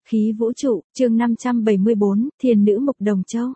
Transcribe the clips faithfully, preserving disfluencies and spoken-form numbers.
Khí vũ trụ, chương năm trăm bảy mươi bốn, Thiền nữ Mục Đồng Châu.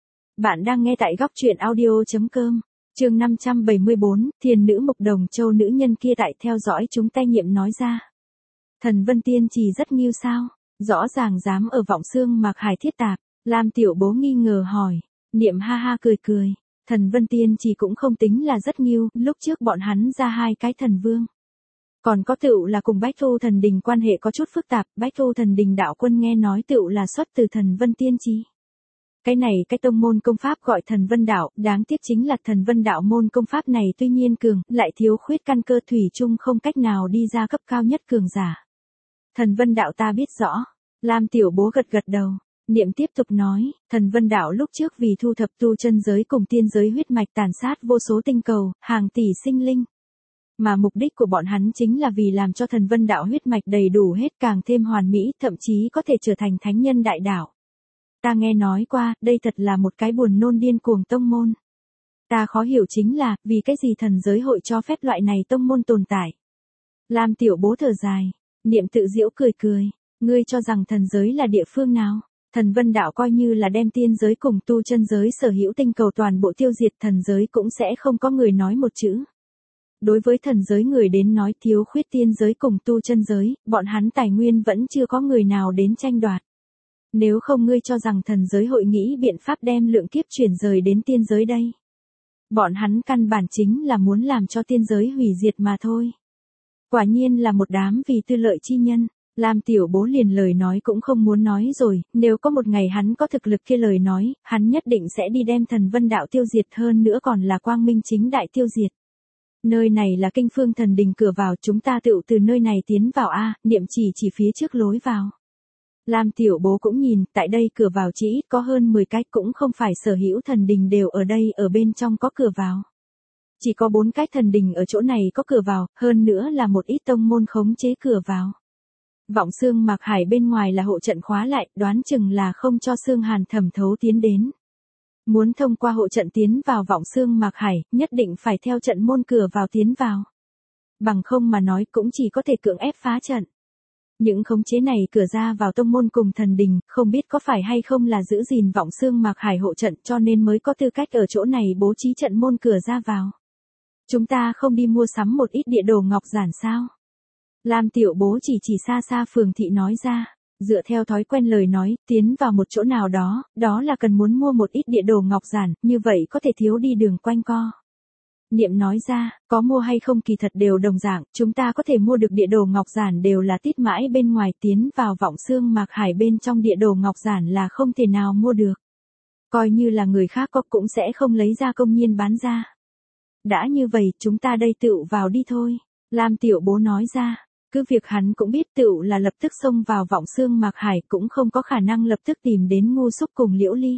Bạn đang nghe tại góc truyện audio chấm com. Chương năm trăm bảy mươi bốn, Thiền nữ Mục Đồng Châu. Nữ nhân kia tại theo dõi chúng tay nhiệm nói ra. Thần Vân Tiên Trì rất nghiêu sao, rõ ràng dám ở Vọng Xương Mạc Hải thiết tạp. Lam Tiểu Bố nghi ngờ hỏi, Niệm ha ha cười cười. Thần Vân Tiên Trì cũng không tính là rất nghiêu, lúc trước bọn hắn ra hai cái thần vương. Còn có tựu là cùng Bách Thu Thần Đình quan hệ có chút phức tạp, Bách Thu Thần Đình đạo quân nghe nói tựu là xuất từ Thần Vân Tiên Trì. Cái này cái tông môn công pháp gọi Thần Vân đạo, đáng tiếc chính là Thần Vân đạo môn công pháp này tuy nhiên cường, lại thiếu khuyết căn cơ thủy chung không cách nào đi ra cấp cao nhất cường giả. Thần Vân đạo ta biết rõ. Lam Tiểu Bố gật gật đầu. Niệm tiếp tục nói, Thần Vân đạo lúc trước vì thu thập tu chân giới cùng tiên giới huyết mạch tàn sát vô số tinh cầu, hàng tỷ sinh linh. Mà mục đích của bọn hắn chính là vì làm cho Thần Vân đạo huyết mạch đầy đủ hết càng thêm hoàn mỹ, thậm chí có thể trở thành thánh nhân đại đạo. Ta nghe nói qua, đây thật là một cái buồn nôn điên cuồng tông môn. Ta khó hiểu chính là, vì cái gì thần giới hội cho phép loại này tông môn tồn tại. Lam Tiểu Bố thở dài, Niệm tự giễu cười cười, ngươi cho rằng thần giới là địa phương nào? Thần Vân đạo coi như là đem tiên giới cùng tu chân giới sở hữu tinh cầu toàn bộ tiêu diệt, thần giới cũng sẽ không có người nói một chữ. Đối với thần giới người đến nói thiếu khuyết tiên giới cùng tu chân giới, bọn hắn tài nguyên vẫn chưa có người nào đến tranh đoạt. Nếu không ngươi cho rằng thần giới hội nghĩ biện pháp đem lượng kiếp chuyển rời đến tiên giới đây. Bọn hắn căn bản chính là muốn làm cho tiên giới hủy diệt mà thôi. Quả nhiên là một đám vì tư lợi chi nhân. Lam Tiểu Bố liền lời nói cũng không muốn nói rồi, nếu có một ngày hắn có thực lực kia lời nói, hắn nhất định sẽ đi đem Thần Vân đạo tiêu diệt, hơn nữa còn là quang minh chính đại tiêu diệt. Nơi này là Kinh Phương Thần Đình cửa vào, chúng ta tựu từ nơi này tiến vào a. Niệm chỉ chỉ phía trước lối vào. Lam Tiểu Bố cũng nhìn, tại đây cửa vào chỉ ít có hơn mười cái, cũng không phải sở hữu thần đình đều ở đây, ở bên trong có cửa vào. Chỉ có bốn cái thần đình ở chỗ này có cửa vào, hơn nữa là một ít tông môn khống chế cửa vào. Vọng Xương Mạc Hải bên ngoài là hộ trận khóa lại, đoán chừng là không cho Xương Hàn thẩm thấu tiến đến. Muốn thông qua hộ trận tiến vào Vọng Xương Mạc Hải, nhất định phải theo trận môn cửa vào tiến vào. Bằng không mà nói cũng chỉ có thể cưỡng ép phá trận. Những khống chế này cửa ra vào tông môn cùng thần đình, không biết có phải hay không là giữ gìn Vọng Xương Mạc Hải hộ trận cho nên mới có tư cách ở chỗ này bố trí trận môn cửa ra vào. Chúng ta không đi mua sắm một ít địa đồ ngọc giản sao? Lam Tiểu Bố chỉ chỉ xa xa Phường Thị nói ra, dựa theo thói quen lời nói, tiến vào một chỗ nào đó, đó là cần muốn mua một ít địa đồ ngọc giản, như vậy có thể thiếu đi đường quanh co. Niệm nói ra, có mua hay không kỳ thật đều đồng dạng, chúng ta có thể mua được địa đồ ngọc giản đều là tít mãi bên ngoài, tiến vào Vọng Xương Mạc Hải bên trong địa đồ ngọc giản là không thể nào mua được. Coi như là người khác có cũng sẽ không lấy ra công nhiên bán ra. Đã như vậy, chúng ta đây tựu vào đi thôi. Lam Tiểu Bố nói ra. Cứ việc hắn cũng biết tựu là lập tức xông vào Vọng Xương Mạc Hải cũng không có khả năng lập tức tìm đến Ngu Xúc cùng Liễu Ly.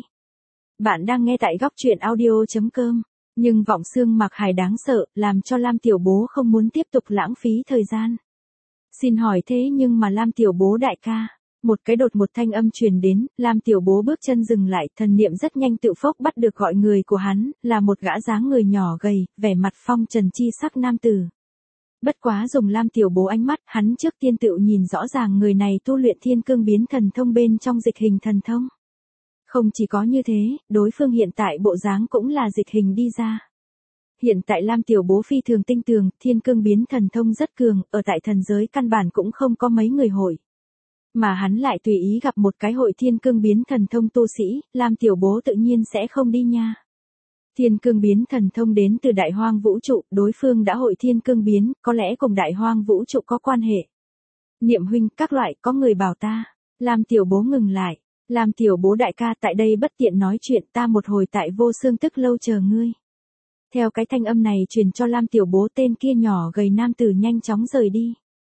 Bạn đang nghe tại góc truyện audio chấm com. Nhưng Vọng Xương Mạc Hải đáng sợ, làm cho Lam Tiểu Bố không muốn tiếp tục lãng phí thời gian. Xin hỏi thế nhưng mà Lam Tiểu Bố đại ca. Một cái đột một thanh âm truyền đến, Lam Tiểu Bố bước chân dừng lại, thần niệm rất nhanh tự phốc bắt được gọi người của hắn, là một gã dáng người nhỏ gầy, vẻ mặt phong trần chi sắc nam tử. Bất quá dùng Lam Tiểu Bố ánh mắt, hắn trước tiên tự nhìn rõ ràng người này tu luyện Thiên Cương Biến Thần Thông bên trong dịch hình thần thông. Không chỉ có như thế, đối phương hiện tại bộ dáng cũng là dịch hình đi ra. Hiện tại Lam Tiểu Bố phi thường tinh tường, Thiên Cương Biến Thần Thông rất cường, ở tại thần giới căn bản cũng không có mấy người hội. Mà hắn lại tùy ý gặp một cái hội Thiên Cương Biến Thần Thông tu sĩ, Lam Tiểu Bố tự nhiên sẽ không đi nha. Thiên Cương Biến Thần Thông đến từ Đại Hoang Vũ Trụ, đối phương đã hội Thiên Cương Biến, có lẽ cùng Đại Hoang Vũ Trụ có quan hệ. Niệm huynh, các loại, có người bảo ta. Lam Tiểu Bố ngừng lại. Lam Tiểu Bố đại ca tại đây bất tiện nói chuyện, ta một hồi tại Vô Xương Tức lâu chờ ngươi. Theo cái thanh âm này truyền cho Lam Tiểu Bố, tên kia nhỏ gầy nam tử nhanh chóng rời đi.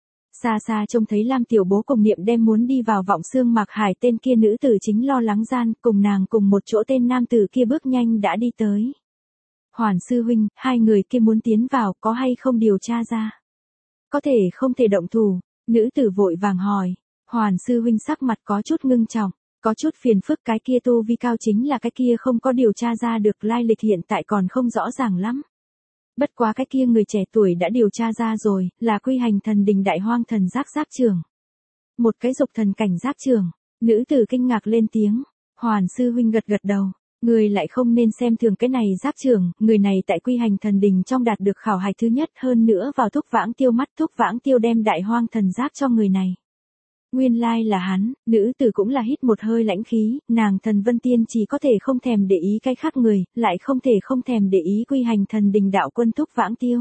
Xa xa trông thấy Lam Tiểu Bố cùng Niệm đem muốn đi vào Vọng Xương Mạc Hải, tên kia nữ tử chính lo lắng gian, cùng nàng cùng một chỗ tên nam tử kia bước nhanh đã đi tới. Hoàn sư huynh, hai người kia muốn tiến vào, có hay không điều tra ra? Có thể không thể động thủ, nữ tử vội vàng hỏi. Hoàn sư huynh sắc mặt có chút ngưng trọng, có chút phiền phức, cái kia tu vi cao chính là cái kia không có điều tra ra được lai lịch hiện tại còn không rõ ràng lắm. Bất quá cái kia người trẻ tuổi đã điều tra ra rồi, là Quy Hành Thần Đình Đại Hoang Thần Giác Giác trưởng. Một cái dục thần cảnh giác trưởng. Nữ tử kinh ngạc lên tiếng. Hoàn sư huynh gật gật đầu. Người lại không nên xem thường cái này giác trưởng, người này tại quy hành thần đình trong đạt được khảo hạch thứ nhất, hơn nữa vào thúc vãng tiêu mắt, thúc vãng tiêu đem đại hoang thần giáp cho người này. Nguyên lai là hắn. Nữ tử cũng là hít một hơi lãnh khí, nàng Thần Vân Tiên chỉ có thể không thèm để ý cái khác người, lại không thể không thèm để ý quy hành thần đình đạo quân thúc vãng tiêu.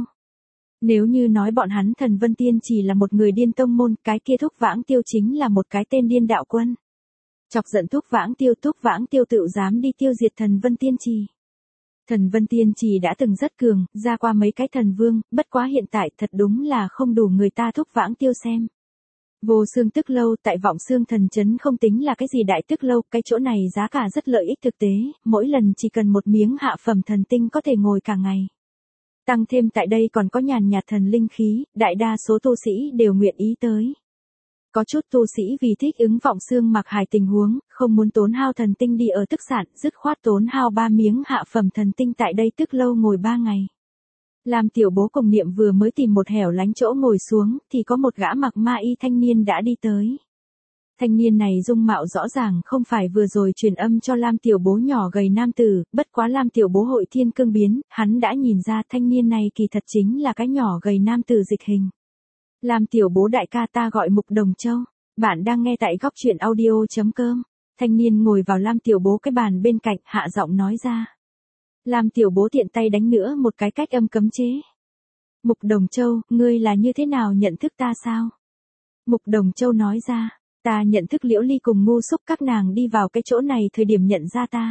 Nếu như nói bọn hắn Thần Vân Tiên chỉ là một người điên tông môn, cái kia thúc vãng tiêu chính là một cái tên điên đạo quân. Chọc giận thúc vãng tiêu, thúc vãng tiêu tự dám đi tiêu diệt Thần Vân Tiên trì. Thần Vân Tiên trì đã từng rất cường, ra qua mấy cái thần vương, bất quá hiện tại thật đúng là không đủ người ta thúc vãng tiêu xem. Vô xương tức lâu tại vọng xương thần chấn không tính là cái gì đại tức lâu, cái chỗ này giá cả rất lợi ích thực tế, mỗi lần chỉ cần một miếng hạ phẩm thần tinh có thể ngồi cả ngày. Tăng thêm tại đây còn có nhàn nhạt thần linh khí, đại đa số tu sĩ đều nguyện ý tới. Có chút tu sĩ vì thích ứng vọng xương mặc hài tình huống, không muốn tốn hao thần tinh đi ở tức sản, dứt khoát tốn hao ba miếng hạ phẩm thần tinh tại đây tức lâu ngồi ba ngày. Làm tiểu bố cùng niệm vừa mới tìm một hẻo lánh chỗ ngồi xuống, thì có một gã mặc ma y thanh niên đã đi tới. Thanh niên này dung mạo rõ ràng không phải vừa rồi truyền âm cho Lam tiểu bố nhỏ gầy nam tử, bất quá Lam tiểu bố hội thiên cương biến, hắn đã nhìn ra thanh niên này kỳ thật chính là cái nhỏ gầy nam tử Dịch Hình. Lam tiểu bố đại ca, ta gọi Mục Đồng Châu, bạn đang nghe tại góc truyện audio chấm com. Thanh niên ngồi vào Lam tiểu bố cái bàn bên cạnh, hạ giọng nói ra. Lam tiểu bố tiện tay đánh nữa một cái cách âm cấm chế. Mục Đồng Châu, ngươi là như thế nào nhận thức ta sao? Mục Đồng Châu nói ra, ta nhận thức Liễu Ly cùng Ngu Xúc các nàng đi vào cái chỗ này thời điểm nhận ra ta.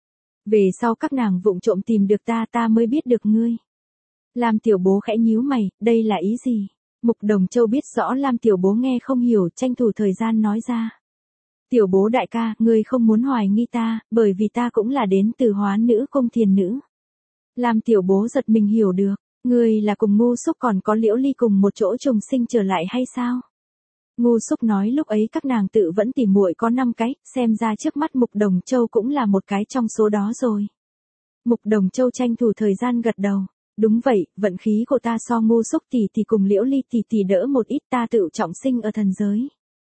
Về sau các nàng vụng trộm tìm được ta ta mới biết được ngươi. Lam tiểu bố khẽ nhíu mày, đây là ý gì? Mục Đồng Châu biết rõ Lam tiểu bố nghe không hiểu, tranh thủ thời gian nói ra. Tiểu bố đại ca, ngươi không muốn hoài nghi ta, bởi vì ta cũng là đến từ Hóa Nữ Cung Thiền Nữ. Lam tiểu bố giật mình hiểu được, ngươi là cùng Ngu Xúc còn có Liễu Ly cùng một chỗ trùng sinh trở lại hay sao? Ngu Xúc nói lúc ấy các nàng tự vẫn tỉ muội có năm cái, xem ra trước mắt Mục Đồng Châu cũng là một cái trong số đó rồi. Mục Đồng Châu tranh thủ thời gian gật đầu. Đúng vậy, vận khí của ta so Ngu Xúc tỷ tỷ cùng Liễu Ly tỷ tỷ đỡ một ít, ta tự trọng sinh ở thần giới.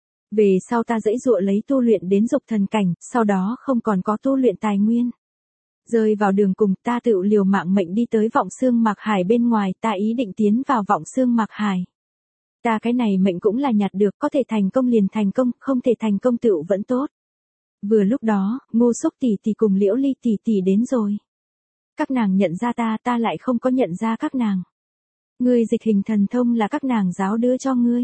Về sau ta dãy dụa lấy tu luyện đến dục thần cảnh, sau đó không còn có tu luyện tài nguyên. Rơi vào đường cùng, ta tự liều mạng mệnh đi tới vọng xương mạc hải bên ngoài, ta ý định tiến vào vọng xương mạc hải. Ta cái này mệnh cũng là nhặt được, có thể thành công liền thành công, không thể thành công tựu vẫn tốt. Vừa lúc đó, Ngu Xúc tỷ tỷ cùng Liễu Ly tỷ tỷ đến rồi. Các nàng nhận ra ta, ta lại không có nhận ra các nàng. Ngươi Dịch Hình thần thông là các nàng giáo đưa cho ngươi.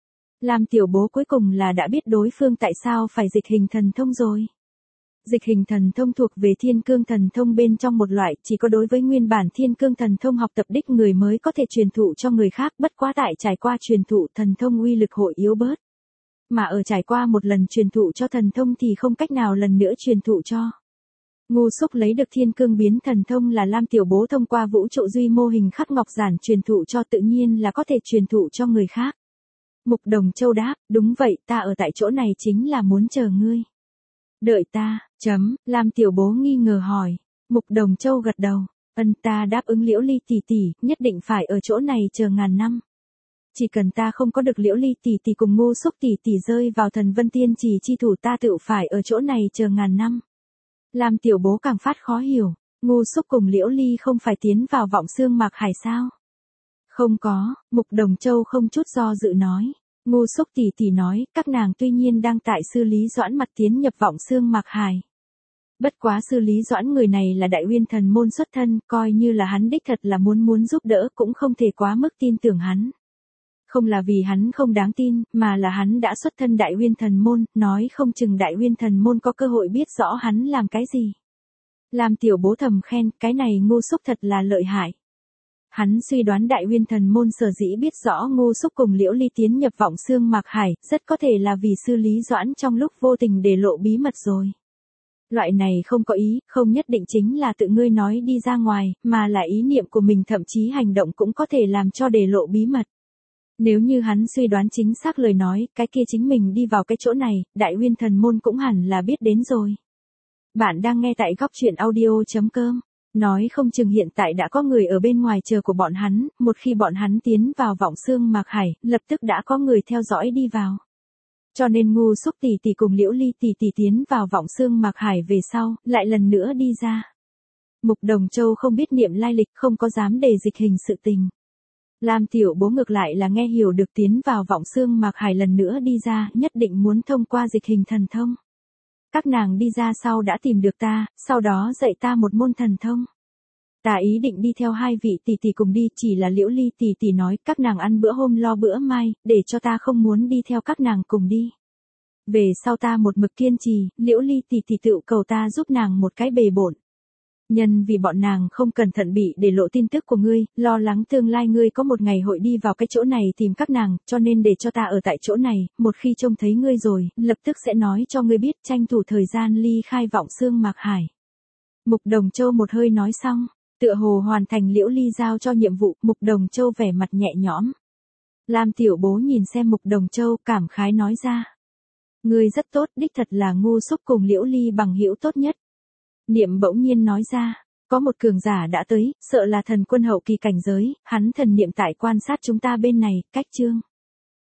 Lam tiểu bố cuối cùng là đã biết đối phương tại sao phải Dịch Hình thần thông rồi. Dịch Hình thần thông thuộc về Thiên Cương thần thông bên trong một loại, chỉ có đối với nguyên bản Thiên Cương thần thông học tập đích người mới có thể truyền thụ cho người khác, bất quá tại trải qua truyền thụ thần thông uy lực hội yếu bớt. Mà ở trải qua một lần truyền thụ cho thần thông thì không cách nào lần nữa truyền thụ cho. Ngu Xúc lấy được Thiên Cương biến thần thông là Lam tiểu bố thông qua vũ trụ duy mô hình khắc ngọc giản truyền thụ cho, tự nhiên là có thể truyền thụ cho người khác. Mục Đồng Châu đáp, đúng vậy, ta ở tại chỗ này chính là muốn chờ ngươi. Đợi ta, chấm, Lam tiểu bố nghi ngờ hỏi. Mục Đồng Châu gật đầu, ân, ta đáp ứng Liễu Ly tỷ tỷ, nhất định phải ở chỗ này chờ ngàn năm. Chỉ cần ta không có được Liễu Ly tỷ tỷ cùng Ngu Xúc tỷ tỷ rơi vào Thần Vân Tiên trì chi thủ, ta tự phải ở chỗ này chờ ngàn năm. Lam tiểu bố càng phát khó hiểu, Ngu Xúc cùng Liễu Ly không phải tiến vào vọng xương mạc hải sao? Không có, Mục Đồng Châu không chút do dự nói. Ngu Xúc tỷ tỷ nói, các nàng tuy nhiên đang tại Sư Lý Doãn mặt tiến nhập vọng xương mạc hải. Bất quá Sư Lý Doãn người này là Đại Uyên thần môn xuất thân, coi như là hắn đích thật là muốn muốn giúp đỡ cũng không thể quá mức tin tưởng hắn. Không là vì hắn không đáng tin, mà là hắn đã xuất thân Đại Uyên thần môn, nói không chừng Đại Uyên thần môn có cơ hội biết rõ hắn làm cái gì. Làm tiểu bố thầm khen, cái này Ngu Xúc thật là lợi hại. Hắn suy đoán Đại Uyên thần môn sở dĩ biết rõ Ngu Xúc cùng Liễu Ly tiến nhập vọng xương mạc hải, rất có thể là vì Sư Lý Doãn trong lúc vô tình để lộ bí mật rồi. Loại này không có ý, không nhất định chính là tự ngươi nói đi ra ngoài, mà là ý niệm của mình, thậm chí hành động cũng có thể làm cho để lộ bí mật. Nếu như hắn suy đoán chính xác lời nói, cái kia chính mình đi vào cái chỗ này, Đại Uyên thần môn cũng hẳn là biết đến rồi. Bạn đang nghe tại góc truyện audio chấm com. Nói không chừng hiện tại đã có người ở bên ngoài chờ của bọn hắn, một khi bọn hắn tiến vào vọng xương mạc hải, lập tức đã có người theo dõi đi vào. Cho nên ngu xúc tỷ tỷ cùng Liễu Ly tỷ tỷ tiến vào vọng xương Mạc Hải về sau, lại lần nữa đi ra. Mục Đồng Châu không biết niệm lai lịch, không có dám đề dịch hình sự tình. Lam tiểu bố ngược lại là nghe hiểu được tiến vào vọng xương Mạc Hải lần nữa đi ra, nhất định muốn thông qua dịch hình thần thông. Các nàng đi ra sau đã tìm được ta, sau đó dạy ta một môn thần thông. Ta ý định đi theo hai vị tỷ tỷ cùng đi, chỉ là Liễu Ly tỷ tỷ nói các nàng ăn bữa hôm lo bữa mai, để cho ta không muốn đi theo các nàng cùng đi. Về sau ta một mực kiên trì, Liễu Ly tỷ tỷ tự cầu ta giúp nàng một cái bề bộn. Nhân vì bọn nàng không cẩn thận bị để lộ tin tức của ngươi, lo lắng tương lai ngươi có một ngày hội đi vào cái chỗ này tìm các nàng, cho nên để cho ta ở tại chỗ này, một khi trông thấy ngươi rồi, lập tức sẽ nói cho ngươi biết, tranh thủ thời gian ly khai vọng xương Mạc Hải. Mục Đồng Châu một hơi nói xong, tựa hồ hoàn thành Liễu Ly giao cho nhiệm vụ, Mục Đồng Châu vẻ mặt nhẹ nhõm. Lam tiểu bố nhìn xem Mục Đồng Châu, cảm khái nói ra. Ngươi rất tốt, đích thật là ngu xúc cùng Liễu Ly bằng hữu tốt nhất. Niệm bỗng nhiên nói ra, có một cường giả đã tới, sợ là thần quân hậu kỳ cảnh giới, hắn thần niệm tại quan sát chúng ta bên này, cách chương.